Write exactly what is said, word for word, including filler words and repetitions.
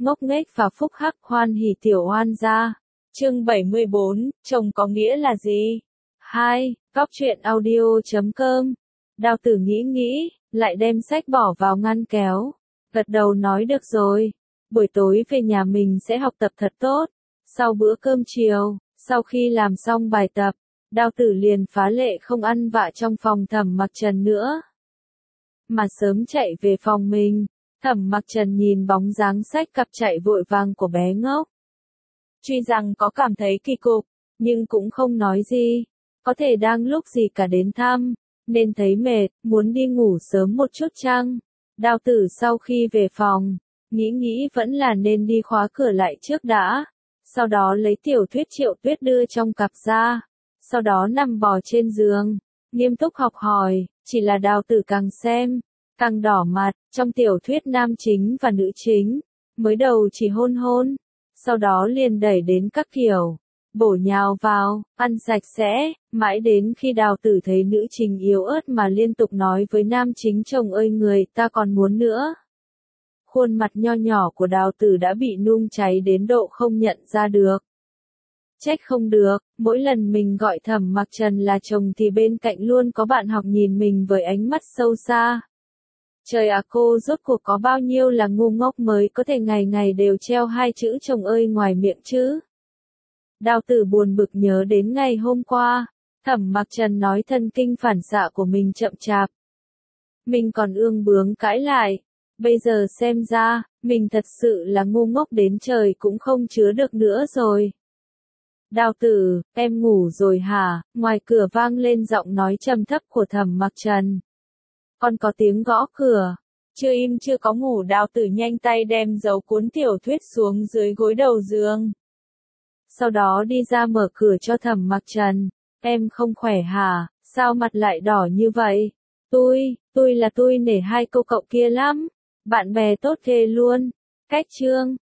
ngốc nghếch và phúc hắc hoan hỉ tiểu oan gia. Chương bảy mươi bốn, chồng có nghĩa là gì? hai. Góc truyện audio chấm com. Đào Tử nghĩ nghĩ, lại đem sách bỏ vào ngăn kéo. Gật đầu nói được rồi. Buổi tối về nhà mình sẽ học tập thật tốt. Sau bữa cơm chiều, sau khi làm xong bài tập, Đào Tử liền phá lệ không ăn vạ trong phòng Thẩm Mặc Trần nữa, mà sớm chạy về phòng mình. Thẩm Mặc Trần nhìn bóng dáng xách cặp chạy vội vàng của bé ngốc. Tuy rằng có cảm thấy kỳ cục, nhưng cũng không nói gì. Có thể đang lúc gì cả đến thăm, nên thấy mệt, muốn đi ngủ sớm một chút chăng? Đào Tử sau khi về phòng, nghĩ nghĩ vẫn là nên đi khóa cửa lại trước đã. Sau đó lấy tiểu thuyết Triệu Tuyết đưa trong cặp ra. Sau đó nằm bò trên giường, nghiêm túc học hỏi. Chỉ là Đào Tử càng xem, càng đỏ mặt. Trong tiểu thuyết nam chính và nữ chính, mới đầu chỉ hôn hôn, sau đó liền đẩy đến các kiểu, bổ nhào vào, ăn sạch sẽ, mãi đến khi Đào Tử thấy nữ chính yếu ớt mà liên tục nói với nam chính chồng ơi người ta còn muốn nữa. Khuôn mặt nho nhỏ của Đào Tử đã bị nung cháy đến độ không nhận ra được. Trách không được, mỗi lần mình gọi Thẩm Mặc Trần là chồng thì bên cạnh luôn có bạn học nhìn mình với ánh mắt sâu xa. Trời ạ, cô rốt cuộc có bao nhiêu là ngu ngốc mới có thể ngày ngày đều treo hai chữ chồng ơi ngoài miệng chứ? Đào Tử buồn bực nhớ đến ngày hôm qua, Thẩm Mặc Trần nói thần kinh phản xạ của mình chậm chạp. Mình còn ương bướng cãi lại, bây giờ xem ra, mình thật sự là ngu ngốc đến trời cũng không chứa được nữa rồi. Đào Tử, em ngủ rồi hả? Ngoài cửa vang lên giọng nói trầm thấp của Thẩm Mặc Trần. Còn có tiếng gõ cửa. Chưa im chưa có ngủ, Đào Tử nhanh tay đem giấu cuốn tiểu thuyết xuống dưới gối đầu giường. Sau đó đi ra mở cửa cho Thẩm Mặc Trần. Em không khỏe hả? Sao mặt lại đỏ như vậy? Tôi, tôi là tôi nể hai cô cậu kia lắm. Bạn bè tốt ghê luôn. Cách chương.